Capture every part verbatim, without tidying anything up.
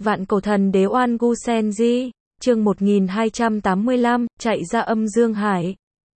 Vạn cổ thần đế Oan Gu Senji, chương một nghìn hai trăm tám mươi lăm, chạy ra âm dương hải.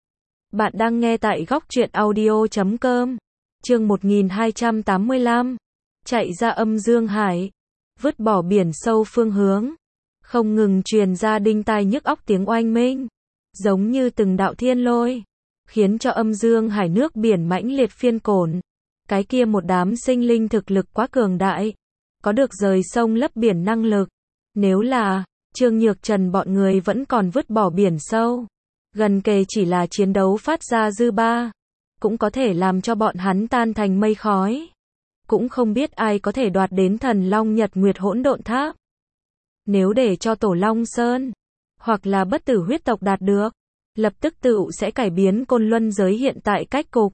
Bạn đang nghe tại góc truyện audio chấm com. Chương một nghìn hai trăm tám mươi lăm, chạy ra âm dương hải. Vứt bỏ biển sâu phương hướng. Không ngừng truyền ra đinh tai nhức óc tiếng oanh minh, giống như từng đạo thiên lôi, khiến cho âm dương hải nước biển mãnh liệt phiên cổn. Cái kia một đám sinh linh thực lực quá cường đại, có được rời sông lấp biển năng lực. Nếu là Trương Nhược Trần bọn người vẫn còn vứt bỏ biển sâu, gần kề chỉ là chiến đấu phát ra dư ba, cũng có thể làm cho bọn hắn tan thành mây khói. Cũng không biết ai có thể đoạt đến Thần Long Nhật Nguyệt Hỗn Độn Tháp. Nếu để cho Tổ Long Sơn hoặc là bất tử huyết tộc đạt được, lập tức tự sẽ cải biến Côn Luân giới hiện tại cách cục.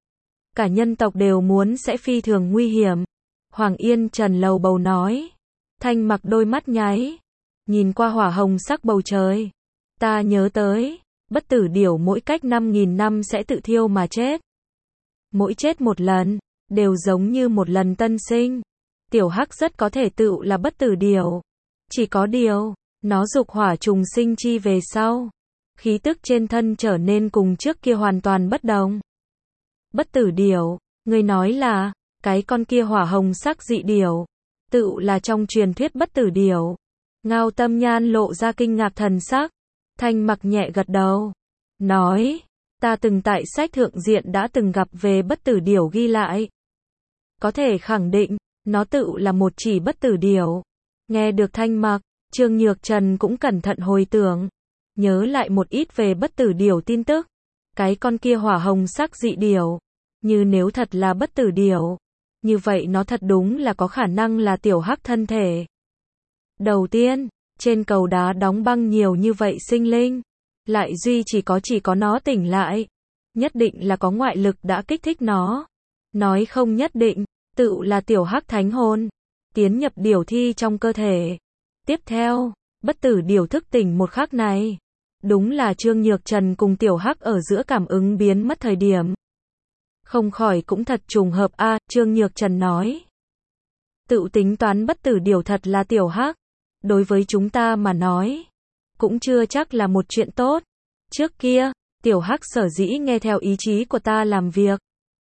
Cả nhân tộc đều muốn sẽ phi thường nguy hiểm. Hoàng Yên Trần lầu bầu nói. Thanh Mặc đôi mắt nháy, nhìn qua hỏa hồng sắc bầu trời. Ta nhớ tới, bất tử điểu mỗi cách năm nghìn năm sẽ tự thiêu mà chết. Mỗi chết một lần, đều giống như một lần tân sinh. Tiểu Hắc rất có thể tự là bất tử điểu. Chỉ có điều, nó dục hỏa trùng sinh chi về sau, khí tức trên thân trở nên cùng trước kia hoàn toàn bất đồng. Bất tử điểu, người nói là, cái con kia hỏa hồng sắc dị điểu, tự là trong truyền thuyết bất tử điểu. Ngao Tâm Nhan lộ ra kinh ngạc thần sắc. Thanh Mặc nhẹ gật đầu, nói, ta từng tại sách thượng diện đã từng gặp về bất tử điểu ghi lại. Có thể khẳng định, nó tự là một chỉ bất tử điểu. Nghe được Thanh Mặc, Trương Nhược Trần cũng cẩn thận hồi tưởng, nhớ lại một ít về bất tử điểu tin tức. Cái con kia hỏa hồng sắc dị điểu, như nếu thật là bất tử điểu, như vậy nó thật đúng là có khả năng là Tiểu Hắc thân thể. Đầu tiên, trên cầu đá đóng băng nhiều như vậy sinh linh, lại duy chỉ có chỉ có nó tỉnh lại, nhất định là có ngoại lực đã kích thích nó. Nói không nhất định, tự là Tiểu Hắc thánh hồn tiến nhập điểu thi trong cơ thể. Tiếp theo, bất tử điểu thức tỉnh một khắc này, đúng là Trương Nhược Trần cùng Tiểu Hắc ở giữa cảm ứng biến mất thời điểm. Không khỏi cũng thật trùng hợp a, à, Trương Nhược Trần nói. Tự tính toán bất tử điểu thật là Tiểu Hắc, đối với chúng ta mà nói, cũng chưa chắc là một chuyện tốt. Trước kia, Tiểu Hắc sở dĩ nghe theo ý chí của ta làm việc,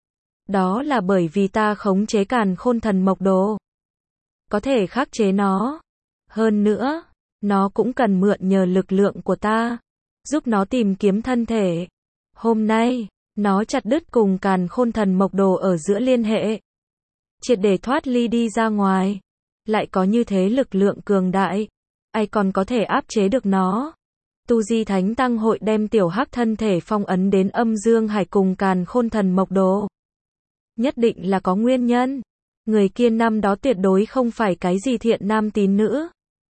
đó là bởi vì ta khống chế Càn Khôn Thần Mộc Đồ, có thể khắc chế nó. Hơn nữa, nó cũng cần mượn nhờ lực lượng của ta, giúp nó tìm kiếm thân thể. Hôm nay, nó chặt đứt cùng Càn Khôn Thần Mộc Đồ ở giữa liên hệ, triệt để thoát ly đi ra ngoài. Lại có như thế lực lượng cường đại, ai còn có thể áp chế được nó. Tu Di Thánh Tăng hội đem Tiểu Hắc thân thể phong ấn đến âm dương hải cùng Càn Khôn Thần Mộc Đồ. Nhất định là có nguyên nhân. Người kia năm đó tuyệt đối không phải cái gì thiện nam tín nữ.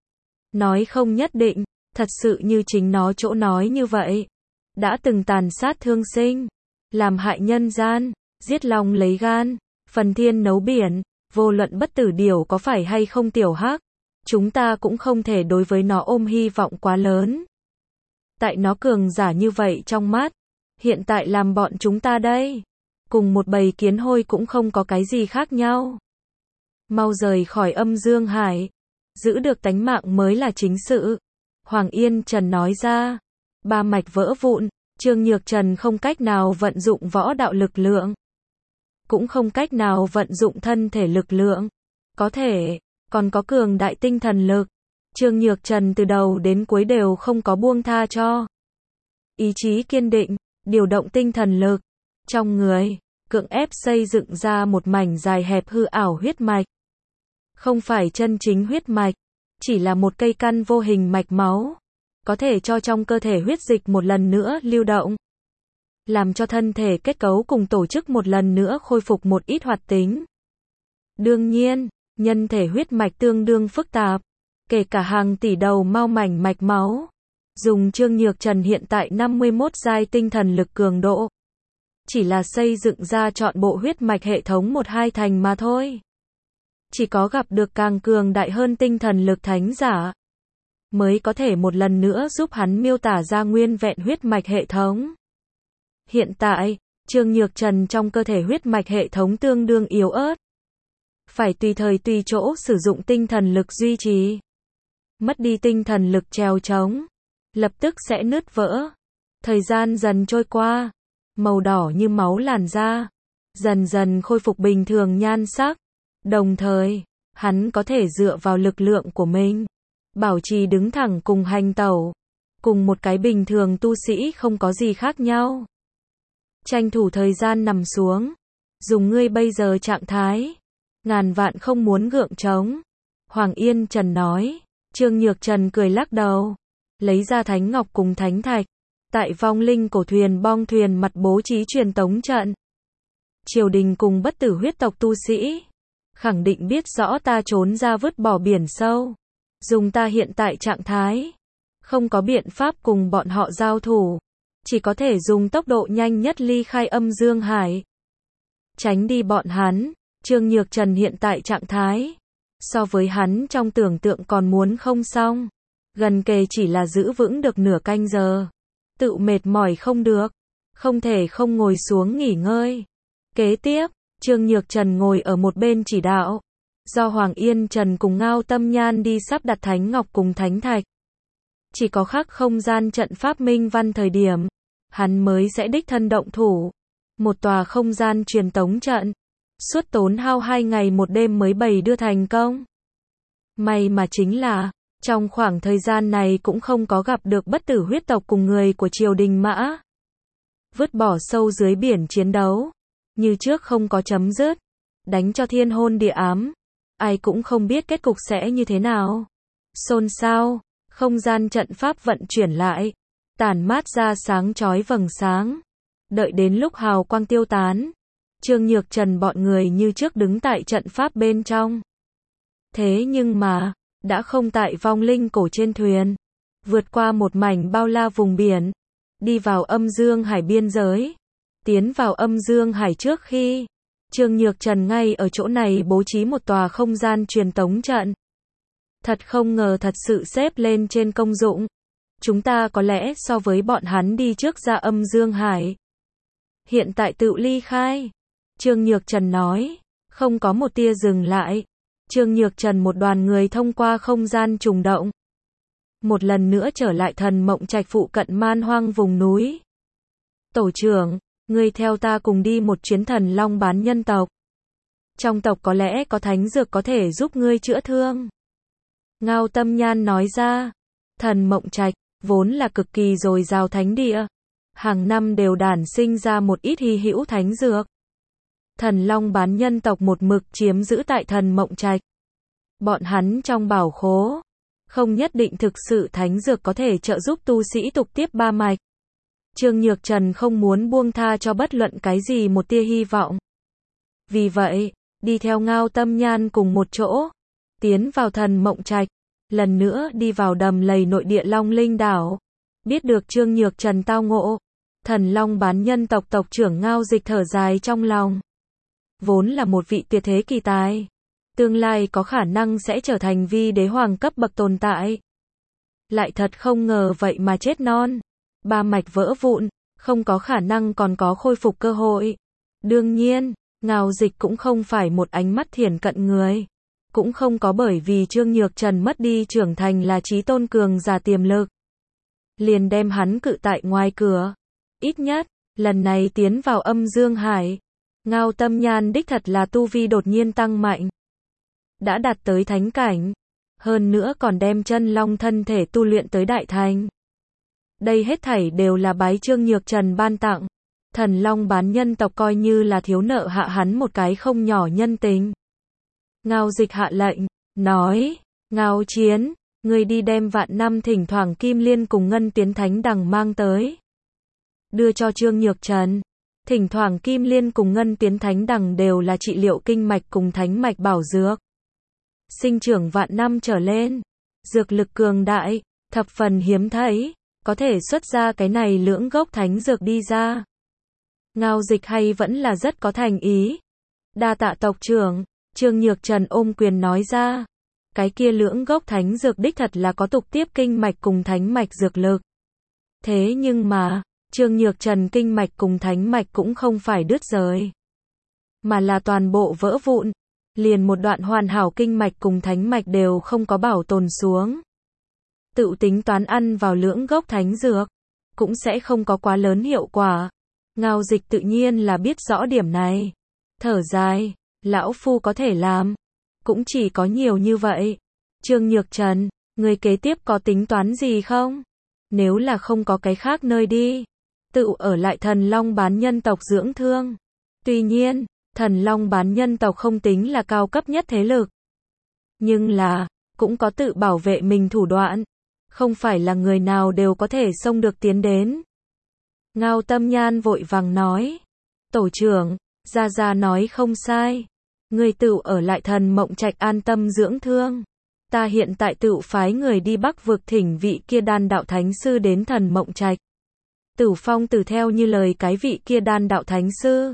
Nói không nhất định, thật sự như chính nó chỗ nói như vậy. Đã từng tàn sát thương sinh, làm hại nhân gian, giết lòng lấy gan, phần thiên nấu biển. Vô luận bất tử điểu có phải hay không Tiểu Hắc, chúng ta cũng không thể đối với nó ôm hy vọng quá lớn. Tại nó cường giả như vậy trong mắt, hiện tại làm bọn chúng ta đây, cùng một bầy kiến hôi cũng không có cái gì khác nhau. Mau rời khỏi âm dương hải, giữ được tánh mạng mới là chính sự. Hoàng Yên Trần nói ra. Ba mạch vỡ vụn, Trương Nhược Trần không cách nào vận dụng võ đạo lực lượng, cũng không cách nào vận dụng thân thể lực lượng. Có thể, còn có cường đại tinh thần lực. Trương Nhược Trần từ đầu đến cuối đều không có buông tha cho. Ý chí kiên định, điều động tinh thần lực trong người, cưỡng ép xây dựng ra một mảnh dài hẹp hư ảo huyết mạch. Không phải chân chính huyết mạch, chỉ là một cây căn vô hình mạch máu, có thể cho trong cơ thể huyết dịch một lần nữa lưu động, làm cho thân thể kết cấu cùng tổ chức một lần nữa khôi phục một ít hoạt tính. Đương nhiên, nhân thể huyết mạch tương đương phức tạp, kể cả hàng tỷ đầu mao mảnh mạch máu. Dùng Trương Nhược Trần hiện tại năm mươi mốt giai tinh thần lực cường độ, chỉ là xây dựng ra trọn bộ huyết mạch hệ thống một hai thành mà thôi. Chỉ có gặp được càng cường đại hơn tinh thần lực thánh giả, mới có thể một lần nữa giúp hắn miêu tả ra nguyên vẹn huyết mạch hệ thống. Hiện tại, Trương Nhược Trần trong cơ thể huyết mạch hệ thống tương đương yếu ớt, phải tùy thời tùy chỗ sử dụng tinh thần lực duy trì. mất đi tinh thần lực trèo trống, lập tức sẽ nứt vỡ. Thời gian dần trôi qua, màu đỏ như máu làn da, dần dần khôi phục bình thường nhan sắc. Đồng thời, hắn có thể dựa vào lực lượng của mình, bảo trì đứng thẳng cùng hành tẩu, cùng một cái bình thường tu sĩ không có gì khác nhau. Tranh thủ thời gian nằm xuống, dùng ngươi bây giờ trạng thái, ngàn vạn không muốn gượng trống. Hoàng Yên Trần nói. Trương Nhược Trần cười lắc đầu, lấy ra thánh ngọc cùng thánh thạch, tại vong linh cổ thuyền bong thuyền mặt bố trí truyền tống trận. Triều đình cùng bất tử huyết tộc tu sĩ, khẳng định biết rõ ta trốn ra vứt bỏ biển sâu. Dùng ta hiện tại trạng thái, không có biện pháp cùng bọn họ giao thủ, chỉ có thể dùng tốc độ nhanh nhất ly khai âm dương hải. Tránh đi bọn hắn. Trương Nhược Trần hiện tại trạng thái, so với hắn trong tưởng tượng còn muốn không xong. Gần kề chỉ là giữ vững được nửa canh giờ. Tự mệt mỏi không được, không thể không ngồi xuống nghỉ ngơi. Kế tiếp, Trương Nhược Trần ngồi ở một bên chỉ đạo, do Hoàng Yên Trần cùng Ngao Tâm Nhan đi sắp đặt thánh ngọc cùng thánh thạch. Chỉ có khắc không gian trận pháp minh văn thời điểm, hắn mới sẽ đích thân động thủ. Một tòa không gian truyền tống trận, suốt tốn hao hai ngày một đêm mới bày đưa thành công. May mà chính là, trong khoảng thời gian này cũng không có gặp được bất tử huyết tộc cùng người của triều đình Mã. Vứt bỏ sâu dưới biển chiến đấu, như trước không có chấm dứt, đánh cho thiên hôn địa ám, ai cũng không biết kết cục sẽ như thế nào. Xôn xao, không gian trận pháp vận chuyển lại, tản mát ra sáng chói vầng sáng. Đợi đến lúc hào quang tiêu tán, Trương Nhược Trần bọn người như trước đứng tại trận pháp bên trong. Thế nhưng mà, đã không tại vong linh cổ trên thuyền, vượt qua một mảnh bao la vùng biển, đi vào âm dương hải biên giới. Tiến vào âm dương hải trước khi, Trương Nhược Trần ngay ở chỗ này bố trí một tòa không gian truyền tống trận. Thật không ngờ thật sự xếp lên trên công dụng. Chúng ta có lẽ so với bọn hắn đi trước ra âm dương hải. Hiện tại tự ly khai. Trương Nhược Trần nói, không có một tia dừng lại. Trương Nhược Trần một đoàn người thông qua không gian trùng động, một lần nữa trở lại Thần Mộng Trạch phụ cận man hoang vùng núi. Tổ trưởng, ngươi theo ta cùng đi một chuyến Thần Long bán nhân tộc. Trong tộc có lẽ có thánh dược có thể giúp ngươi chữa thương. Ngao Tâm Nhan nói ra, Thần Mộng Trạch vốn là cực kỳ dồi dào thánh địa, hàng năm đều đản sinh ra một ít hy hữu thánh dược. Thần Long bán nhân tộc một mực chiếm giữ tại Thần Mộng Trạch. Bọn hắn trong bảo khố, không nhất định thực sự thánh dược có thể trợ giúp tu sĩ tục tiếp ba mạch. Trương Nhược Trần không muốn buông tha cho bất luận cái gì một tia hy vọng. Vì vậy, đi theo Ngao Tâm Nhan cùng một chỗ, tiến vào Thần Mộng Trạch, lần nữa đi vào đầm lầy nội địa Long Linh đảo. Biết được Trương Nhược Trần tao ngộ, Thần Long bán nhân tộc tộc trưởng Ngao Dịch thở dài trong lòng. Vốn là một vị tuyệt thế kỳ tài, tương lai có khả năng sẽ trở thành vi đế hoàng cấp bậc tồn tại. Lại thật không ngờ vậy mà chết non. Ba mạch vỡ vụn, không có khả năng còn có khôi phục cơ hội. Đương nhiên, Ngao Dịch cũng không phải một ánh mắt thiển cận người. Cũng không có bởi vì Trương Nhược Trần mất đi trưởng thành là chí tôn cường giả tiềm lực, liền đem hắn cự tại ngoài cửa. Ít nhất, lần này tiến vào âm dương hải, Ngao Tâm Nhan đích thật là tu vi đột nhiên tăng mạnh. Đã đạt tới thánh cảnh. Hơn nữa còn đem chân long thân thể tu luyện tới đại thành. Đây hết thảy đều là bái Trương Nhược Trần ban tặng. Thần Long bán nhân tộc coi như là thiếu nợ hạ hắn một cái không nhỏ nhân tình. Ngao Dịch hạ lệnh, nói, Ngao Chiến, ngươi đi đem vạn năm thỉnh thoảng kim liên cùng ngân tiến thánh đằng mang tới. Đưa cho Trương Nhược Trần. Thỉnh thoảng kim liên cùng ngân tiến thánh đằng đều là trị liệu kinh mạch cùng thánh mạch bảo dược. Sinh trưởng vạn năm trở lên, dược lực cường đại, thập phần hiếm thấy, có thể xuất ra cái này lưỡng gốc thánh dược đi ra. Ngao Dịch hay vẫn là rất có thành ý. Đa tạ tộc trưởng, Trương Nhược Trần ôm quyền nói ra. Cái kia lưỡng gốc thánh dược đích thật là có tục tiếp kinh mạch cùng thánh mạch dược lực. Thế nhưng mà, Trương Nhược Trần kinh mạch cùng thánh mạch cũng không phải đứt rời, mà là toàn bộ vỡ vụn. Liền một đoạn hoàn hảo kinh mạch cùng thánh mạch đều không có bảo tồn xuống. tự tính toán ăn vào lưỡng gốc thánh dược, cũng sẽ không có quá lớn hiệu quả. Ngao Dịch tự nhiên là biết rõ điểm này. Thở dài, lão phu có thể làm, cũng chỉ có nhiều như vậy. Trương Nhược Trần, người kế tiếp có tính toán gì không? Nếu là không có cái khác nơi đi, tự ở lại Thần Long bán nhân tộc dưỡng thương. Tuy nhiên, Thần Long bán nhân tộc không tính là cao cấp nhất thế lực. Nhưng là, cũng có tự bảo vệ mình thủ đoạn. Không phải là người nào đều có thể xông được tiến đến. Ngao Tâm Nhan vội vàng nói. Tổ trưởng, Gia Gia nói không sai. Người tự ở lại Thần Mộng Trạch an tâm dưỡng thương. Ta hiện tại tự phái người đi Bắc vực thỉnh vị kia đan đạo thánh sư đến Thần Mộng Trạch. Tử Phong Tử theo như lời cái vị kia đan đạo thánh sư.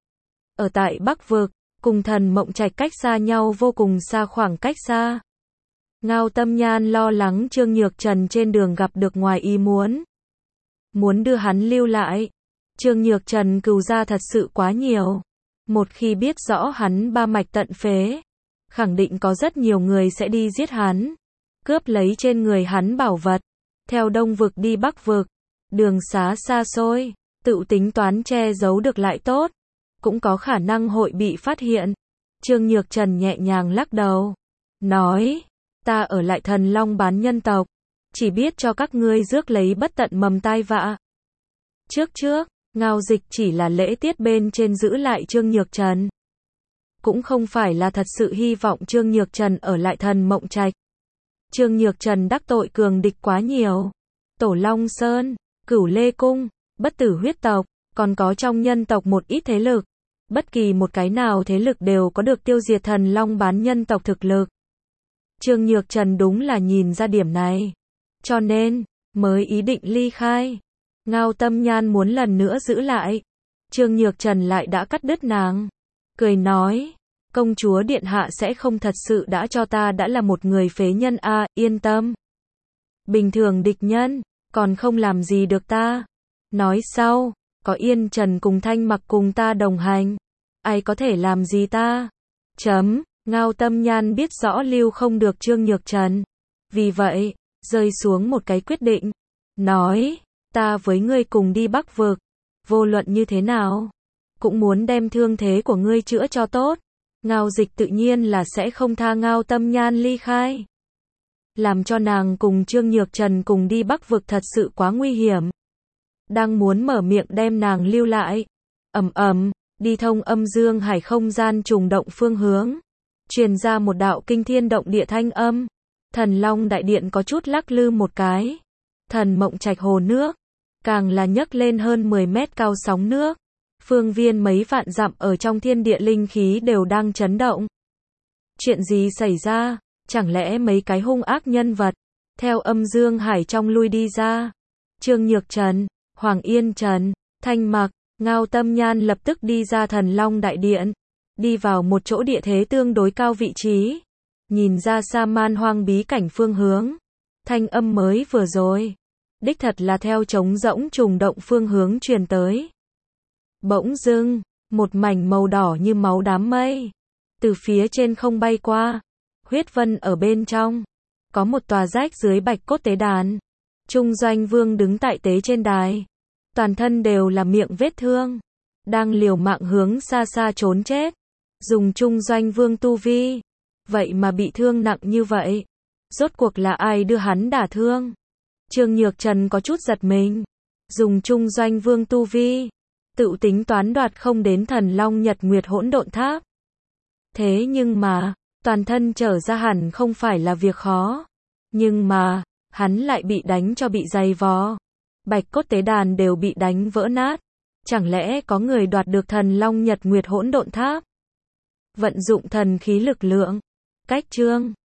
Ở tại Bắc vực, cùng Thần Mộng Trạch cách xa nhau vô cùng xa, khoảng cách xa. Ngao Tâm Nhan lo lắng Trương Nhược Trần trên đường gặp được ngoài ý muốn. Muốn đưa hắn lưu lại. Trương Nhược Trần cừu ra thật sự quá nhiều. Một khi biết rõ hắn ba mạch tận phế, khẳng định có rất nhiều người sẽ đi giết hắn, cướp lấy trên người hắn bảo vật. Theo Đông vực đi Bắc vực, đường xá xa xôi, tự tính toán che giấu được lại tốt, cũng có khả năng hội bị phát hiện. Trương Nhược Trần nhẹ nhàng lắc đầu, nói, ta ở lại Thần Long bán nhân tộc, chỉ biết cho các ngươi rước lấy bất tận mầm tai vạ. Trước trước, Ngao Dịch chỉ là lễ tiết bên trên giữ lại Trương Nhược Trần. Cũng không phải là thật sự hy vọng Trương Nhược Trần ở lại Thần Mộng Trạch. Trương Nhược Trần đắc tội cường địch quá nhiều. Tổ Long Sơn, Cửu Lê Cung, Bất Tử huyết tộc, còn có trong nhân tộc một ít thế lực. Bất kỳ một cái nào thế lực đều có được tiêu diệt Thần Long bán nhân tộc thực lực. Trương Nhược Trần đúng là nhìn ra điểm này. Cho nên, mới ý định ly khai. Ngao Tâm Nhan muốn lần nữa giữ lại. Trương Nhược Trần lại đã cắt đứt nàng. Cười nói, công chúa điện hạ sẽ không thật sự đã cho ta đã là một người phế nhân a, à, yên tâm. Bình thường địch nhân, còn không làm gì được ta. Nói sau, có Yên Trần cùng Thanh Mặc cùng ta đồng hành. Ai có thể làm gì ta? Chấm, Ngao Tâm Nhan biết rõ lưu không được Trương Nhược Trần. Vì vậy, rơi xuống một cái quyết định. Nói, ta với ngươi cùng đi Bắc vực. Vô luận như thế nào, cũng muốn đem thương thế của ngươi chữa cho tốt. Ngao Dịch tự nhiên là sẽ không tha Ngao Tâm Nhan ly khai. Làm cho nàng cùng Trương Nhược Trần cùng đi Bắc vực thật sự quá nguy hiểm. Đang muốn mở miệng đem nàng lưu lại. Ầm ầm, đi thông âm dương hải không gian trùng động phương hướng. Truyền ra một đạo kinh thiên động địa thanh âm. Thần Long đại điện có chút lắc lư một cái. Thần Mộng Trạch hồ nước, càng là nhấc lên hơn mười mét cao sóng nước. Phương viên mấy vạn dặm ở trong thiên địa linh khí đều đang chấn động. Chuyện gì xảy ra? Chẳng lẽ mấy cái hung ác nhân vật theo âm dương hải trong lui đi ra? Trương Nhược Trần, Hoàng Yên Trần, Thanh Mặc, Ngao Tâm Nhan lập tức đi ra Thần Long đại điện, đi vào một chỗ địa thế tương đối cao vị trí, nhìn ra xa man hoang bí cảnh phương hướng. Thanh âm mới vừa rồi, đích thật là theo trống rỗng trùng động phương hướng truyền tới. Bỗng dưng, một mảnh màu đỏ như máu đám mây từ phía trên không bay qua, huyết vân ở bên trong, có một tòa rách dưới bạch cốt tế đàn. Trung Doanh Vương đứng tại tế trên đài, toàn thân đều là miệng vết thương, đang liều mạng hướng xa xa trốn chết. Dùng Trung Doanh Vương tu vi, vậy mà bị thương nặng như vậy. Rốt cuộc là ai đưa hắn đả thương? Trương Nhược Trần có chút giật mình. Dùng Trung Doanh Vương tu vi, tự tính toán đoạt không đến Thần Long Nhật Nguyệt Hỗn Độn Tháp. Thế nhưng mà, toàn thân trở ra hẳn không phải là việc khó. Nhưng mà, hắn lại bị đánh cho bị dày vò. Bạch cốt tế đàn đều bị đánh vỡ nát. Chẳng lẽ có người đoạt được Thần Long Nhật Nguyệt Hỗn Độn Tháp? Vận dụng thần khí lực lượng. Cách chương